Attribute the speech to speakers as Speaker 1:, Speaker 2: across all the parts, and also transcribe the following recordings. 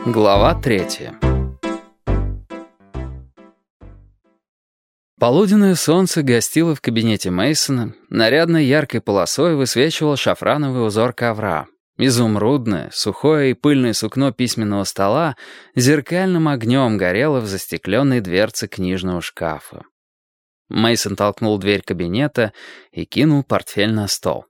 Speaker 1: Глава 3. Полуденное солнце гостило в кабинете Мейсона, нарядной яркой полосой высвечивал шафрановый узор ковра. Изумрудное, сухое и пыльное сукно письменного стола зеркальным огнем горело в застекленной дверце книжного шкафа. Мейсон толкнул дверь кабинета и кинул портфель на стол.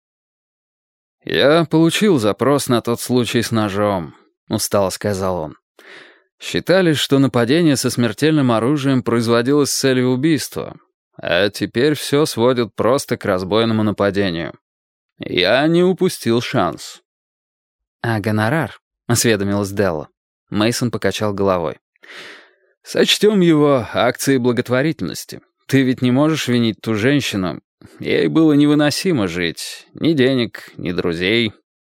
Speaker 1: «Я получил запрос на тот случай с ножом», — устало сказал он. «Считали, что нападение со смертельным оружием производилось с целью убийства, а теперь все сводят просто к разбойному нападению. Я не упустил шанс».
Speaker 2: «А гонорар?» — осведомилась Делла. Мейсон покачал головой.
Speaker 1: «Сочтем его акцией благотворительности. Ты ведь не можешь винить ту женщину. Ей было невыносимо жить. Ни денег, ни друзей».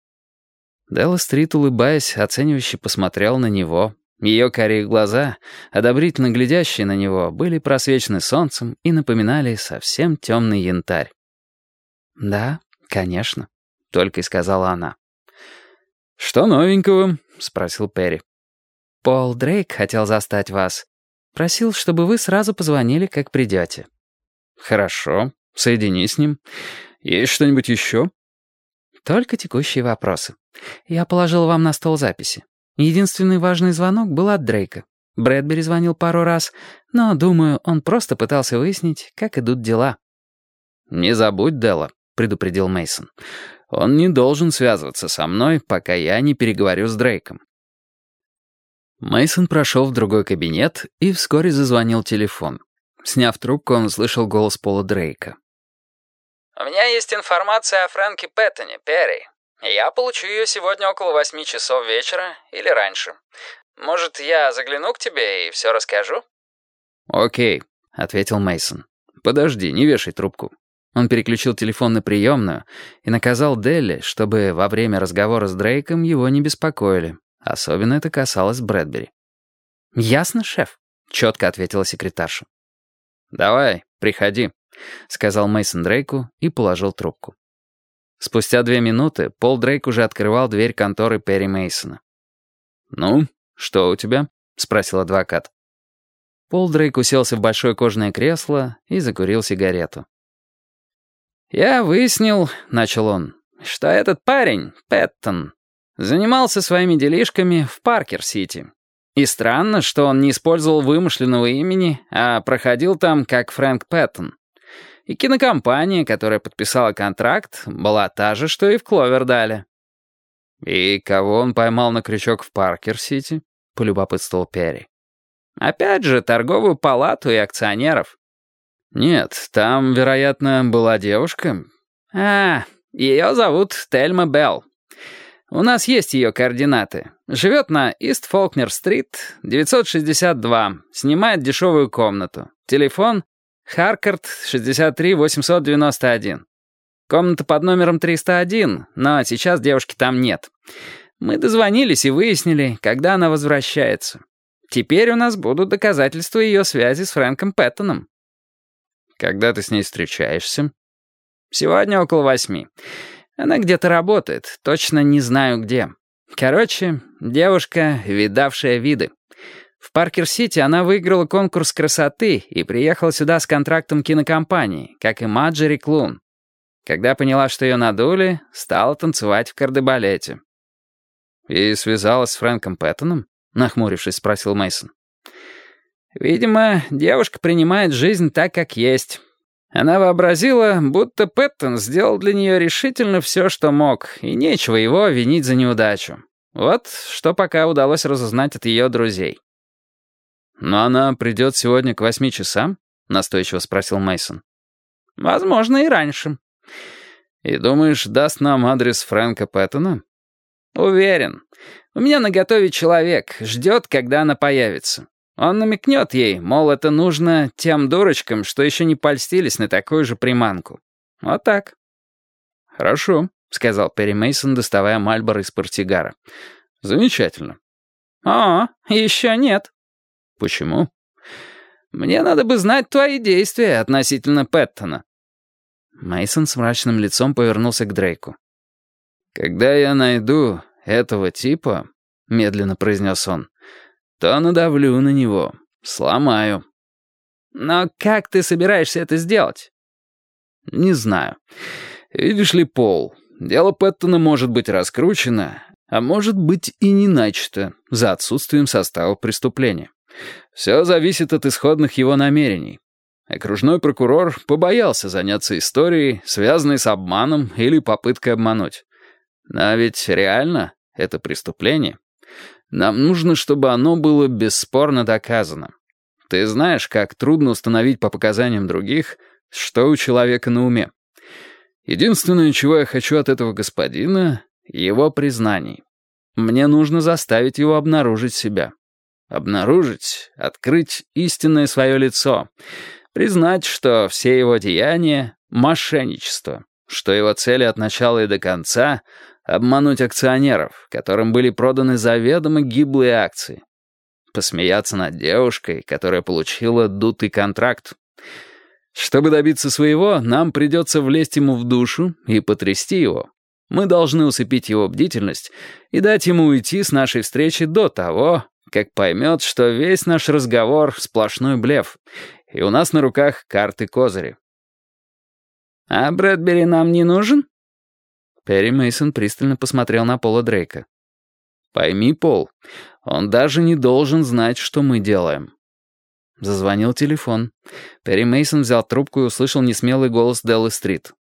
Speaker 2: Делла Стрит, улыбаясь, оценивающе посмотрел на него. Ее карие глаза, одобрительно глядящие на него, были просвечены солнцем и напоминали совсем темный янтарь. «Да, конечно», — только и сказала она.
Speaker 1: «Что новенького?» — спросил Перри.
Speaker 2: «Пол Дрейк хотел застать вас. Просил, чтобы вы сразу позвонили, как придете».
Speaker 1: «Хорошо, соедини с ним. Есть что-нибудь еще?»
Speaker 2: «Только текущие вопросы. Я положил вам на стол записи. Единственный важный звонок был от Дрейка. Брэдбери звонил пару раз, но, думаю, он просто пытался выяснить, как идут дела».
Speaker 1: «Не забудь, Делла», — предупредил Мейсон. «Он не должен связываться со мной, пока я не переговорю с Дрейком». Мейсон прошел в другой кабинет, и вскоре зазвонил телефон. Сняв трубку, он услышал голос Пола Дрейка.
Speaker 3: «У меня есть информация о Фрэнке Пэттоне, Перри. Я получу ее сегодня около 8 часов вечера или раньше. Может, я загляну к тебе и все расскажу?»
Speaker 1: «Окей», — ответил Мейсон. «Подожди, не вешай трубку». Он переключил телефон на приемную и наказал Делли, чтобы во время разговора с Дрейком его не беспокоили. Особенно это касалось Брэдбери.
Speaker 2: «Ясно, шеф», — четко ответила секретарша.
Speaker 1: «Давай, приходи», — сказал Мейсон Дрейку и положил трубку. Спустя 2 минуты Пол Дрейк уже открывал дверь конторы Перри Мейсона. «Ну, что у тебя?» — спросил адвокат.
Speaker 2: Пол Дрейк уселся в большое кожаное кресло и закурил сигарету.
Speaker 3: «Я выяснил, — начал он, — что этот парень, Пэттон, занимался своими делишками в Паркер-Сити. И странно, что он не использовал вымышленного имени, а проходил там как Фрэнк Пэттон. И кинокомпания, которая подписала контракт, была та же, что и в Кловердале».
Speaker 1: «И кого он поймал на крючок в Паркер-Сити?» — полюбопытствовал Перри.
Speaker 3: «Опять же, торговую палату и акционеров».
Speaker 1: «Нет, там, вероятно, была девушка».
Speaker 3: Ее зовут Тельма Белл. У нас есть ее координаты. Живет на Ист-Фолкнер-стрит, 962. Снимает дешевую комнату. Телефон Харкард 63-891. Комната под номером 301, но сейчас девушки там нет. Мы дозвонились и выяснили, когда она возвращается. Теперь у нас будут доказательства ее связи с Фрэнком Пэттоном».
Speaker 1: «Когда ты с ней встречаешься?»
Speaker 3: «Сегодня около 8. Она где-то работает, точно не знаю где. Короче, девушка, видавшая виды. В Паркер-Сити она выиграла конкурс красоты и приехала сюда с контрактом кинокомпании, как и Маджери Клун. Когда поняла, что ее надули, стала танцевать в кардебалете».
Speaker 1: «И связалась с Фрэнком Пэттоном?» — нахмурившись, спросил Мейсон.
Speaker 3: «Видимо, девушка принимает жизнь так, как есть. Она вообразила, будто Пэттон сделал для нее решительно все, что мог, и нечего его винить за неудачу. Вот что пока удалось разузнать от ее друзей».
Speaker 1: «Но она придет сегодня к 8 часам?» — настойчиво спросил Мейсон.
Speaker 3: «Возможно, и раньше».
Speaker 1: «И думаешь, даст нам адрес Фрэнка Пэттона?»
Speaker 3: «Уверен. У меня наготове человек, ждет, когда она появится. Он намекнет ей, мол, это нужно тем дурочкам, что еще не польстились на такую же приманку. Вот так».
Speaker 1: «Хорошо», — сказал Перри Мейсон, доставая Мальборо из портсигара. «Замечательно».
Speaker 3: Еще нет».
Speaker 1: «Почему?»
Speaker 3: «Мне надо бы знать твои действия относительно Пэттона».
Speaker 2: Мейсон с мрачным лицом повернулся к Дрейку.
Speaker 1: «Когда я найду этого типа, — медленно произнес он, — то надавлю на него, сломаю.
Speaker 3: Но как ты собираешься это сделать?
Speaker 1: Не знаю. Видишь ли, Пол, дело Пэттона может быть раскручено, а может быть и не начато за отсутствием состава преступления. Все зависит от исходных его намерений. Окружной прокурор побоялся заняться историей, связанной с обманом или попыткой обмануть. Но ведь реально это преступление. Нам нужно, чтобы оно было бесспорно доказано. Ты знаешь, как трудно установить по показаниям других, что у человека на уме. Единственное, чего я хочу от этого господина — его признаний. Мне нужно заставить его обнаружить себя. Обнаружить, открыть истинное свое лицо, признать, что все его деяния — мошенничество, что его цели от начала и до конца — обмануть акционеров, которым были проданы заведомо гиблые акции. Посмеяться над девушкой, которая получила дутый контракт. Чтобы добиться своего, нам придется влезть ему в душу и потрясти его. Мы должны усыпить его бдительность и дать ему уйти с нашей встречи до того, как поймет, что весь наш разговор — сплошной блеф, и у нас на руках карты-козыри.
Speaker 3: «А Брэдбери нам не нужен?»
Speaker 1: Перри Мейсон пристально посмотрел на Пола Дрейка. «Пойми, Пол, он даже не должен знать, что мы делаем». Зазвонил телефон. Перри Мейсон взял трубку и услышал несмелый голос Деллы Стрит.